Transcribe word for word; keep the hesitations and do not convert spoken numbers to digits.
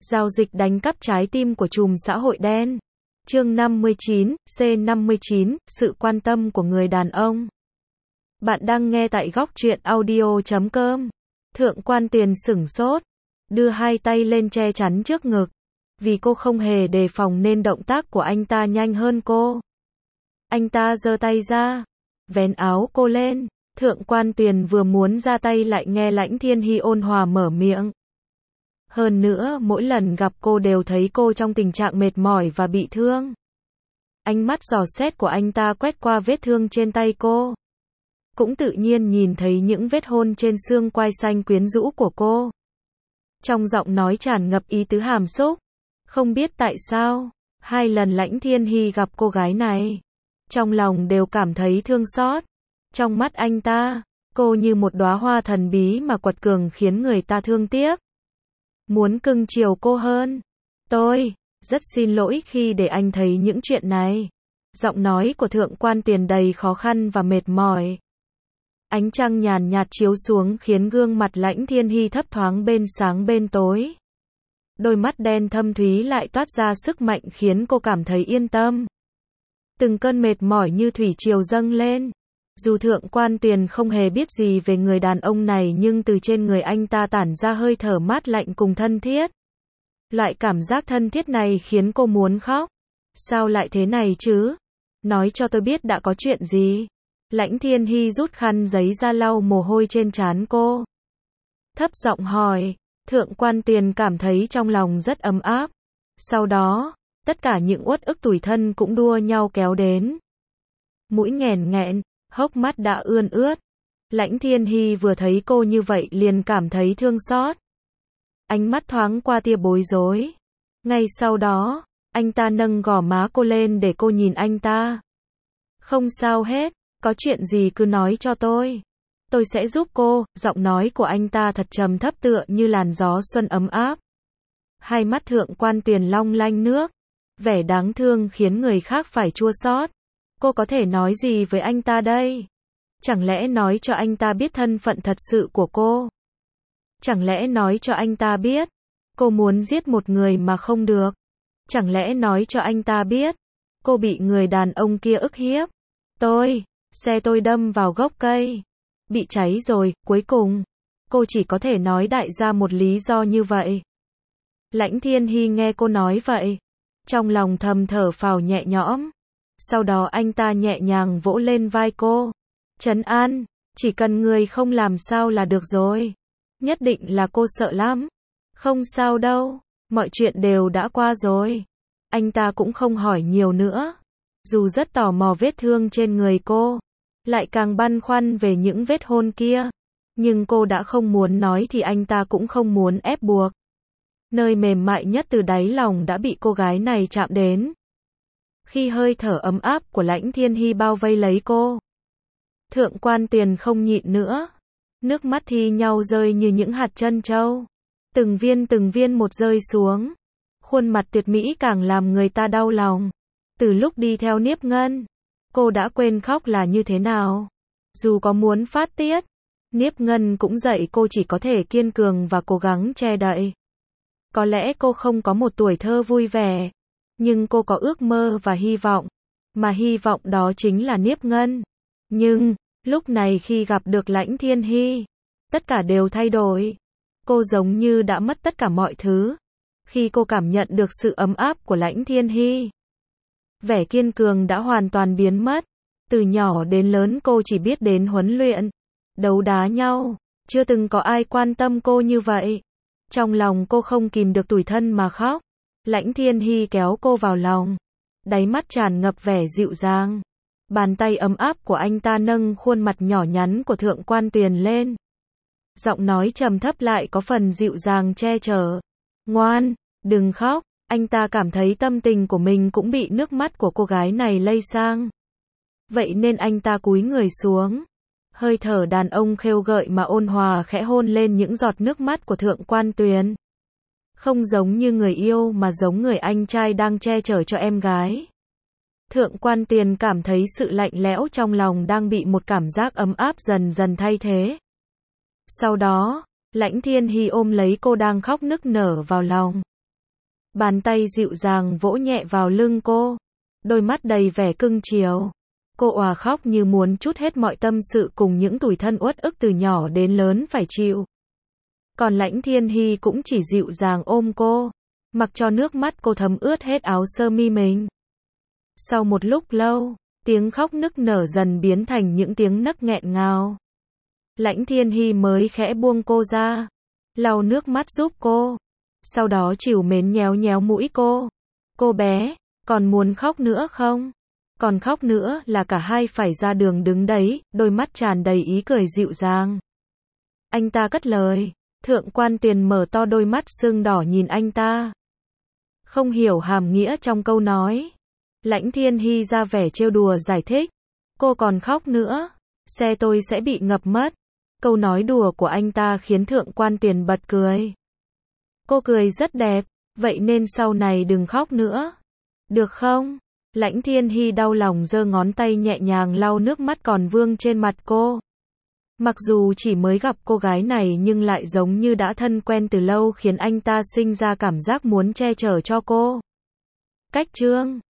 Giao dịch đánh cắp trái tim của trùm xã hội đen. Chương năm mươi chín, C năm mươi chín, sự quan tâm của người đàn ông. Bạn đang nghe tại góc truyện audio chấm com. Thượng quan Tuyền sửng sốt, đưa hai tay lên che chắn trước ngực. Vì cô không hề đề phòng nên động tác của anh ta nhanh hơn cô. Anh ta giơ tay ra, vén áo cô lên. Thượng quan Tuyền vừa muốn ra tay lại nghe Lãnh Thiên Hy ôn hòa mở miệng. Hơn nữa, mỗi lần gặp cô đều thấy cô trong tình trạng mệt mỏi và bị thương. Ánh mắt dò xét của anh ta quét qua vết thương trên tay cô. Cũng tự nhiên nhìn thấy những vết hôn trên xương quai xanh quyến rũ của cô. Trong giọng nói tràn ngập ý tứ hàm xúc. Không biết tại sao, hai lần Lãnh Thiên Hy gặp cô gái này, trong lòng đều cảm thấy thương xót. Trong mắt anh ta, cô như một đóa hoa thần bí mà quật cường khiến người ta thương tiếc. Muốn cưng chiều cô hơn. Tôi, rất xin lỗi khi để anh thấy những chuyện này. Giọng nói của Thượng quan Tuyền đầy khó khăn và mệt mỏi. Ánh trăng nhàn nhạt chiếu xuống khiến gương mặt Lãnh Thiên Hy thấp thoáng bên sáng bên tối. Đôi mắt đen thâm thúy lại toát ra sức mạnh khiến cô cảm thấy yên tâm. Từng cơn mệt mỏi như thủy triều dâng lên. Dù Thượng quan Tuyền không hề biết gì về người đàn ông này nhưng từ trên người anh ta tản ra hơi thở mát lạnh cùng thân thiết. Loại cảm giác thân thiết này khiến cô muốn khóc. Sao lại thế này chứ? Nói cho tôi biết đã có chuyện gì? Lãnh Thiên Hy rút khăn giấy ra lau mồ hôi trên trán cô. Thấp giọng hỏi. Thượng quan Tuyền cảm thấy trong lòng rất ấm áp. Sau đó, tất cả những uất ức tủi thân cũng đua nhau kéo đến. Mũi nghẹn nghẹn, hốc mắt đã ươn ướt. Lãnh Thiên Hy vừa thấy cô như vậy liền cảm thấy thương xót. Ánh mắt thoáng qua tia bối rối. Ngay sau đó, anh ta nâng gò má cô lên để cô nhìn anh ta. Không sao hết, có chuyện gì cứ nói cho tôi. Tôi sẽ giúp cô. Giọng nói của anh ta thật trầm thấp tựa như làn gió xuân ấm áp. Hai mắt Thượng quan Tuyền long lanh nước. Vẻ đáng thương khiến người khác phải chua xót. Cô có thể nói gì với anh ta đây? Chẳng lẽ nói cho anh ta biết thân phận thật sự của cô? Chẳng lẽ nói cho anh ta biết cô muốn giết một người mà không được? Chẳng lẽ nói cho anh ta biết cô bị người đàn ông kia ức hiếp? Tôi, xe tôi đâm vào gốc cây, bị cháy rồi. Cuối cùng, cô chỉ có thể nói đại ra một lý do như vậy. Lãnh Thiên Hy nghe cô nói vậy, trong lòng thầm thở phào nhẹ nhõm. Sau đó anh ta nhẹ nhàng vỗ lên vai cô. Trấn an, chỉ cần người không làm sao là được rồi. Nhất định là cô sợ lắm. Không sao đâu, mọi chuyện đều đã qua rồi. Anh ta cũng không hỏi nhiều nữa. Dù rất tò mò vết thương trên người cô, lại càng băn khoăn về những vết hôn kia. Nhưng cô đã không muốn nói thì anh ta cũng không muốn ép buộc. Nơi mềm mại nhất từ đáy lòng đã bị cô gái này chạm đến. Khi hơi thở ấm áp của Lãnh Thiên Hy bao vây lấy cô, Thượng quan Tuyền không nhịn nữa. Nước mắt thi nhau rơi như những hạt trân châu. Từng viên từng viên một rơi xuống. Khuôn mặt tuyệt mỹ càng làm người ta đau lòng. Từ lúc đi theo Niếp Ngân, cô đã quên khóc là như thế nào. Dù có muốn phát tiết, Niếp Ngân cũng dạy cô chỉ có thể kiên cường và cố gắng che đậy. Có lẽ cô không có một tuổi thơ vui vẻ, nhưng cô có ước mơ và hy vọng, mà hy vọng đó chính là Niếp Ngân. Nhưng, lúc này khi gặp được Lãnh Thiên Hy, tất cả đều thay đổi. Cô giống như đã mất tất cả mọi thứ. Khi cô cảm nhận được sự ấm áp của Lãnh Thiên Hy, vẻ kiên cường đã hoàn toàn biến mất. Từ nhỏ đến lớn cô chỉ biết đến huấn luyện, đấu đá nhau, chưa từng có ai quan tâm cô như vậy. Trong lòng cô không kìm được tủi thân mà khóc. Lãnh Thiên Hy kéo cô vào lòng, đáy mắt tràn ngập vẻ dịu dàng. Bàn tay ấm áp của anh ta nâng khuôn mặt nhỏ nhắn của Thượng quan Tuyền lên. Giọng nói trầm thấp lại có phần dịu dàng che chở. Ngoan, đừng khóc. Anh ta cảm thấy tâm tình của mình cũng bị nước mắt của cô gái này lây sang. Vậy nên anh ta cúi người xuống. Hơi thở đàn ông khêu gợi mà ôn hòa khẽ hôn lên những giọt nước mắt của Thượng quan Tuyền. Không giống như người yêu mà giống người anh trai đang che chở cho em gái. Thượng quan Tuyền cảm thấy sự lạnh lẽo trong lòng đang bị một cảm giác ấm áp dần dần thay thế. Sau đó, Lãnh Thiên Hy ôm lấy cô đang khóc nức nở vào lòng. Bàn tay dịu dàng vỗ nhẹ vào lưng cô. Đôi mắt đầy vẻ cưng chiều. Cô òa khóc như muốn trút hết mọi tâm sự cùng những tủi thân uất ức từ nhỏ đến lớn phải chịu. Còn Lãnh Thiên Hy cũng chỉ dịu dàng ôm cô, mặc cho nước mắt cô thấm ướt hết áo sơ mi mình. Sau một lúc lâu, tiếng khóc nức nở dần biến thành những tiếng nấc nghẹn ngào. Lãnh Thiên Hy mới khẽ buông cô ra, lau nước mắt giúp cô, sau đó trìu mến nhéo nhéo mũi cô. Cô bé, còn muốn khóc nữa không? Còn khóc nữa là cả hai phải ra đường đứng đấy, đôi mắt tràn đầy ý cười dịu dàng. Anh ta cất lời. Thượng quan Tiền mở to đôi mắt sưng đỏ nhìn anh ta. Không hiểu hàm nghĩa trong câu nói. Lãnh Thiên Hy ra vẻ trêu đùa giải thích. Cô còn khóc nữa, xe tôi sẽ bị ngập mất. Câu nói đùa của anh ta khiến Thượng quan Tiền bật cười. Cô cười rất đẹp, vậy nên sau này đừng khóc nữa. Được không? Lãnh Thiên Hy đau lòng giơ ngón tay nhẹ nhàng lau nước mắt còn vương trên mặt cô. Mặc dù chỉ mới gặp cô gái này nhưng lại giống như đã thân quen từ lâu khiến anh ta sinh ra cảm giác muốn che chở cho cô. Cách chương